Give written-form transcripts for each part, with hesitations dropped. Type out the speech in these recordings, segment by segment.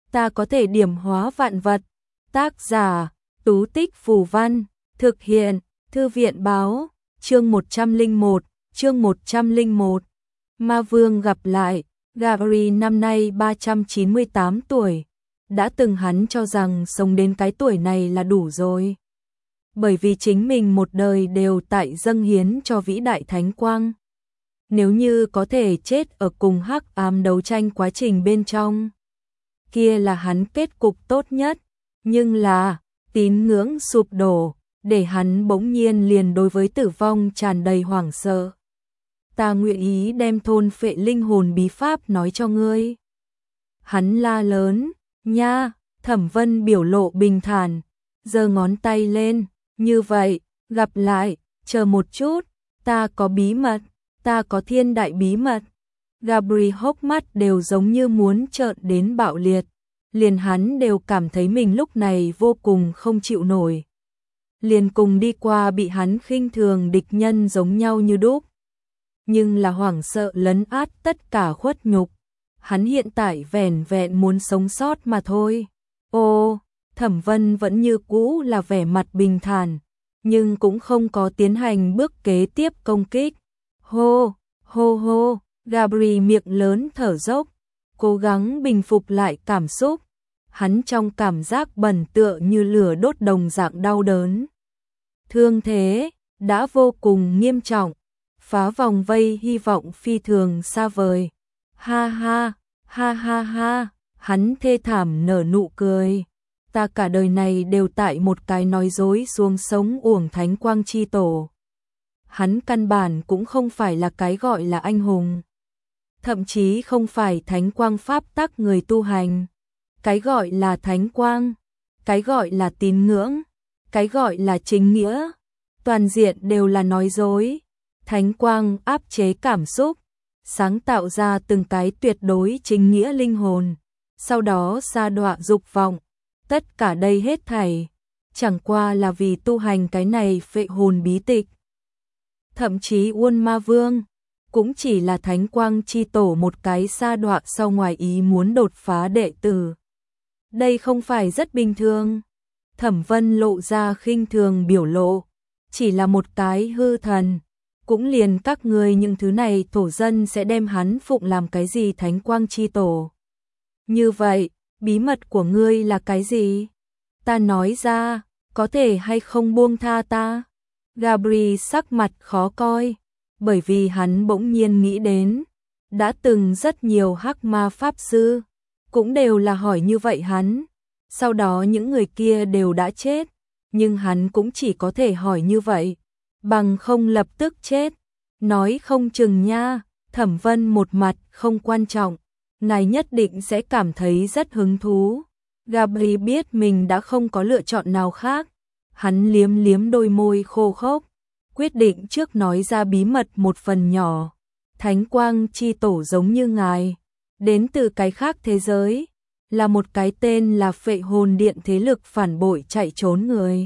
ta có thể điểm hóa vạn vật. Tác giả, Tú Tích Phù Văn, thực hiện, Thư viện Báo, chương 101. Ma Vương gặp lại, Gabri năm nay 398 tuổi, đã từng hắn cho rằng sống đến cái tuổi này là đủ rồi. Bởi vì chính mình một đời đều tại dâng hiến cho vĩ đại thánh quang. Nếu như có thể chết ở cùng hắc ám đấu tranh quá trình bên trong, kia là hắn kết cục tốt nhất, nhưng là tín ngưỡng sụp đổ, để hắn bỗng nhiên liền đối với tử vong tràn đầy hoảng sợ. Ta nguyện ý đem thôn phệ linh hồn bí pháp nói cho ngươi. Hắn la lớn, nha, Thẩm Vân biểu lộ bình thản, giơ ngón tay lên, như vậy, gặp lại, chờ một chút, ta có bí mật, ta có thiên đại bí mật. Gabri hốc mắt đều giống như muốn trợn đến bạo liệt, liền hắn đều cảm thấy mình lúc này vô cùng không chịu nổi. Liền cùng đi qua bị hắn khinh thường địch nhân giống nhau như đúc. Nhưng là hoảng sợ lấn át tất cả khuất nhục. Hắn hiện tại vẻn vẹn muốn sống sót mà thôi. Ô, Thẩm Vân vẫn như cũ là vẻ mặt bình thản, nhưng cũng không có tiến hành bước kế tiếp công kích. Hô, hô hô, Gabri miệng lớn thở dốc, cố gắng bình phục lại cảm xúc. Hắn trong cảm giác bẩn tựa như lửa đốt đồng dạng đau đớn. Thương thế đã vô cùng nghiêm trọng, phá vòng vây hy vọng phi thường xa vời. Ha ha, ha ha ha, hắn thê thảm nở nụ cười. Ta cả đời này đều tại một cái nói dối xuống sống uổng thánh quang chi tổ. Hắn căn bản cũng không phải là cái gọi là anh hùng. Thậm chí không phải thánh quang pháp tắc người tu hành. Cái gọi là thánh quang, cái gọi là tín ngưỡng, cái gọi là chính nghĩa, toàn diện đều là nói dối. Thánh quang áp chế cảm xúc, sáng tạo ra từng cái tuyệt đối chính nghĩa linh hồn, sau đó sa đọa dục vọng. Tất cả đây hết thảy, chẳng qua là vì tu hành cái này phệ hồn bí tịch. Thậm chí Uôn Ma Vương cũng chỉ là thánh quang chi tổ một cái sa đọa sau ngoài ý muốn đột phá đệ tử. Đây không phải rất bình thường. Thẩm Vân lộ ra khinh thường biểu lộ, chỉ là một cái hư thần, cũng liền các ngươi những thứ này thổ dân sẽ đem hắn phụng làm cái gì thánh quang chi tổ. Như vậy, bí mật của ngươi là cái gì? Ta nói ra, có thể hay không buông tha ta? Gabri sắc mặt khó coi, bởi vì hắn bỗng nhiên nghĩ đến, đã từng rất nhiều hắc ma pháp sư, cũng đều là hỏi như vậy hắn. Sau đó những người kia đều đã chết, nhưng hắn cũng chỉ có thể hỏi như vậy, bằng không lập tức chết. Nói không chừng nha, Thẩm Vân một mặt không quan trọng, ngài nhất định sẽ cảm thấy rất hứng thú. Gabri biết mình đã không có lựa chọn nào khác, hắn liếm liếm đôi môi khô khốc, quyết định trước nói ra bí mật một phần nhỏ. Thánh quang chi tổ giống như ngài, đến từ cái khác thế giới, là một cái tên là Phệ Hồn Điện thế lực phản bội chạy trốn người.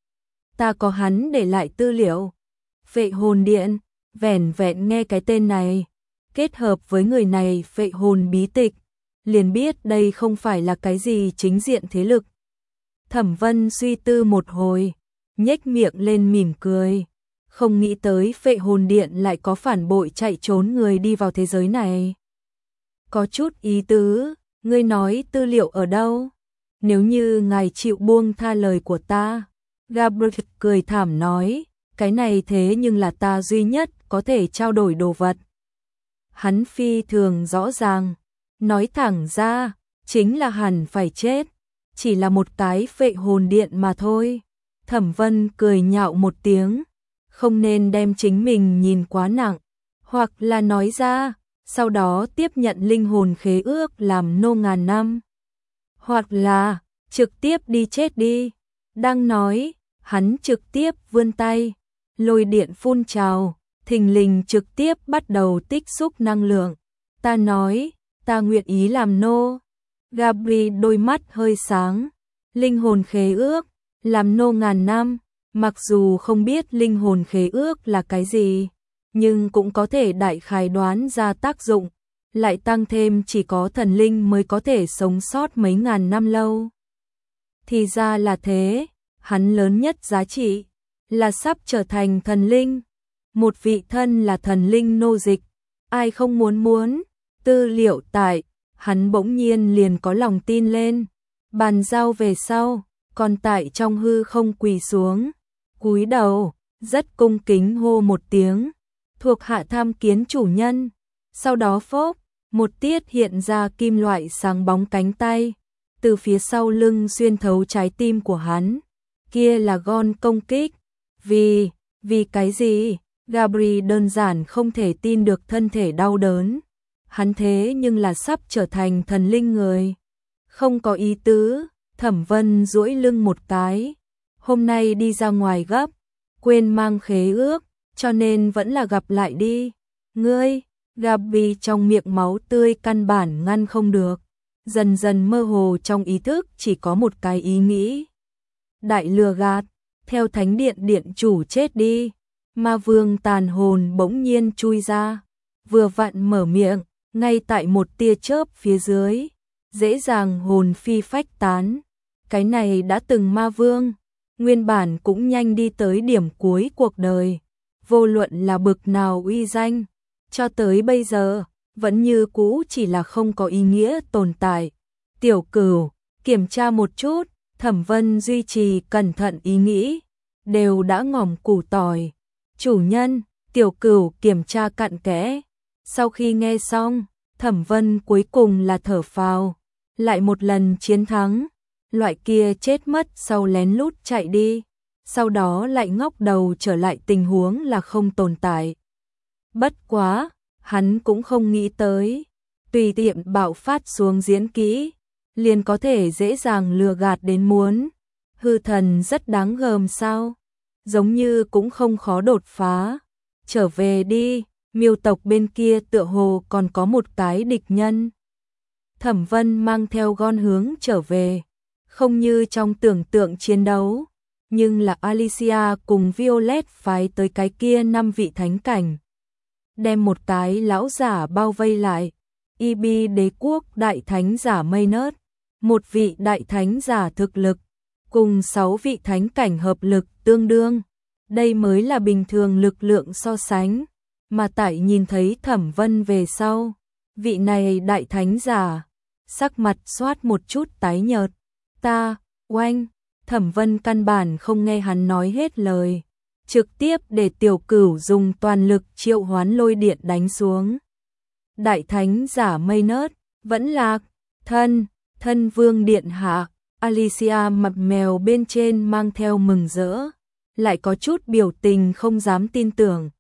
Ta có hắn để lại tư liệu. Phệ Hồn Điện, vẻn vẹn nghe cái tên này, kết hợp với người này phệ hồn bí tịch, liền biết đây không phải là cái gì chính diện thế lực. Thẩm Vân suy tư một hồi, nhếch miệng lên mỉm cười, không nghĩ tới Phệ Hồn Điện lại có phản bội chạy trốn người đi vào thế giới này. Có chút ý tứ, ngươi nói tư liệu ở đâu? Nếu như ngài chịu buông tha lời của ta. Gabriel cười thảm nói, cái này thế nhưng là ta duy nhất có thể trao đổi đồ vật. Hắn phi thường rõ ràng, nói thẳng ra, chính là hẳn phải chết, chỉ là một cái phệ hồn điện mà thôi. Thẩm Vân cười nhạo một tiếng, không nên đem chính mình nhìn quá nặng, hoặc là nói ra, sau đó tiếp nhận linh hồn khế ước làm nô ngàn năm, hoặc là trực tiếp đi chết đi. Đang nói, hắn trực tiếp vươn tay, lôi điện phun trào, thình lình trực tiếp bắt đầu tích xúc năng lượng. Ta nói, ta nguyện ý làm nô. Gabri đôi mắt hơi sáng, linh hồn khế ước, làm nô ngàn năm, mặc dù không biết linh hồn khế ước là cái gì, nhưng cũng có thể đại khái đoán ra tác dụng. lại tăng thêm chỉ có thần linh mới có thể sống sót mấy ngàn năm lâu. Thì ra là thế, hắn lớn nhất giá trị là sắp trở thành thần linh. Một vị thân là thần linh nô dịch, ai không muốn. Tư liệu tại, hắn bỗng nhiên liền có lòng tin lên. Bàn giao về sau, còn tại trong hư không quỳ xuống, cúi đầu, rất cung kính hô một tiếng, thuộc hạ tham kiến chủ nhân. Sau đó phốc, một tiết hiện ra kim loại sáng bóng cánh tay, từ phía sau lưng xuyên thấu trái tim của hắn. Kia là gon công kích. Vì cái gì? Gabriel đơn giản không thể tin được thân thể đau đớn. Hắn thế nhưng là sắp trở thành thần linh người. Không có ý tứ. Thẩm Vân duỗi lưng một cái. Hôm nay đi ra ngoài gấp, quên mang khế ước, cho nên vẫn là gặp lại đi. Ngươi, Gabi trong miệng máu tươi căn bản ngăn không được. Dần dần mơ hồ trong ý thức chỉ có một cái ý nghĩ. Đại lừa gạt, theo thánh điện điện chủ chết đi. Ma vương tàn hồn bỗng nhiên chui ra, vừa vặn mở miệng, ngay tại một tia chớp phía dưới, dễ dàng hồn phi phách tán. Cái này đã từng ma vương, nguyên bản cũng nhanh đi tới điểm cuối cuộc đời, vô luận là bực nào uy danh, cho tới bây giờ, vẫn như cũ chỉ là không có ý nghĩa tồn tại. Tiểu Cửu, kiểm tra một chút. Thẩm Vân duy trì cẩn thận ý nghĩ, đều đã ngỏm củ tỏi. Chủ nhân, Tiểu Cửu kiểm tra cặn kẽ. Sau khi nghe xong, Thẩm Vân cuối cùng là thở phào, lại một lần chiến thắng. Loại kia chết mất sau lén lút chạy đi, sau đó lại ngóc đầu trở lại tình huống là không tồn tại. Bất quá, hắn cũng không nghĩ tới, tùy tiện bạo phát xuống diễn kỹ, liền có thể dễ dàng lừa gạt đến muốn. Hư thần rất đáng gờm sao? Giống như cũng không khó đột phá. Trở về đi, Miêu tộc bên kia tựa hồ còn có một cái địch nhân. Thẩm Vân mang theo gon hướng trở về, không như trong tưởng tượng chiến đấu, nhưng là Alicia cùng Violet phái tới cái kia 5 vị thánh cảnh, đem một cái lão giả bao vây lại. Ibi đế quốc đại thánh giả Maynard, một vị đại thánh giả thực lực, cùng 6 vị thánh cảnh hợp lực tương đương. Đây mới là bình thường lực lượng so sánh, mà tại nhìn thấy Thẩm Vân về sau, vị này đại thánh giả, sắc mặt xoát một chút tái nhợt. Oanh, Thẩm Vân căn bản không nghe hắn nói hết lời, trực tiếp để Tiểu Cửu dùng toàn lực triệu hoán lôi điện đánh xuống. Đại thánh giả Maynard, vẫn lạc, thân vương điện hạ. Alicia mặt mèo bên trên mang theo mừng rỡ, lại có chút biểu tình không dám tin tưởng.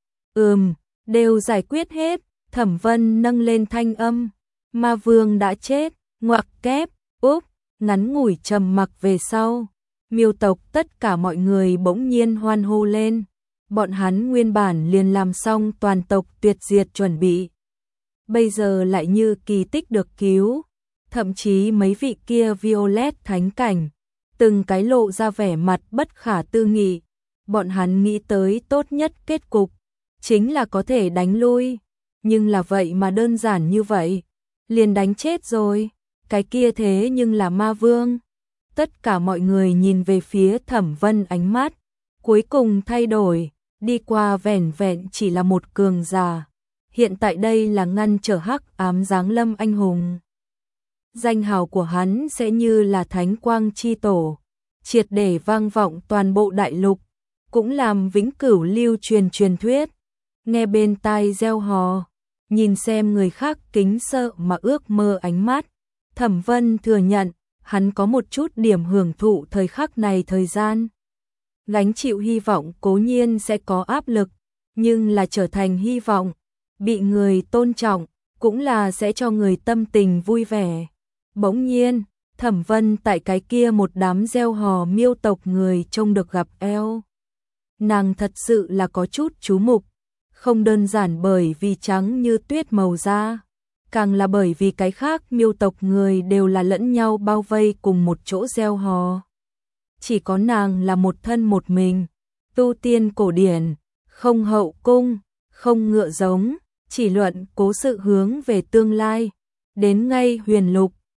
Đều giải quyết hết. Thẩm Vân nâng lên thanh âm, ma vương đã chết. Ngoặc kép, ngắn ngủi trầm mặc về sau, Miêu tộc tất cả mọi người bỗng nhiên hoan hô lên. Bọn hắn nguyên bản liền làm xong toàn tộc tuyệt diệt chuẩn bị, bây giờ lại như kỳ tích được cứu. Thậm chí mấy vị kia Violet thánh cảnh, từng cái lộ ra vẻ mặt bất khả tư nghị. Bọn hắn nghĩ tới tốt nhất kết cục chính là có thể đánh lui, nhưng là vậy mà đơn giản như vậy, liền đánh chết rồi. Cái kia thế nhưng là ma vương. Tất cả mọi người nhìn về phía Thẩm Vân, ánh mắt cuối cùng thay đổi, đi qua vẻn vẹn chỉ là một cường giả, hiện tại đây là ngăn trở hắc ám giáng lâm anh hùng. Danh hào của hắn sẽ như là thánh quang chi tổ, triệt để vang vọng toàn bộ đại lục, cũng làm vĩnh cửu lưu truyền truyền thuyết. Nghe bên tai reo hò, nhìn xem người khác kính sợ mà ước mơ ánh mắt, Thẩm Vân thừa nhận, hắn có một chút điểm hưởng thụ thời khắc này thời gian. Gánh chịu hy vọng cố nhiên sẽ có áp lực, nhưng là trở thành hy vọng, bị người tôn trọng, cũng là sẽ cho người tâm tình vui vẻ. Bỗng nhiên, Thẩm Vân tại cái kia một đám reo hò Miêu tộc người trông được gặp eo. Nàng thật sự là có chút chú mục, không đơn giản bởi vì trắng như tuyết màu da, càng là bởi vì cái khác Miêu tộc người đều là lẫn nhau bao vây cùng một chỗ reo hò. Chỉ có nàng là một thân một mình, tu tiên cổ điển, không hậu cung, không ngựa giống, chỉ luận cố sự hướng về tương lai. Đến ngay huyền lục,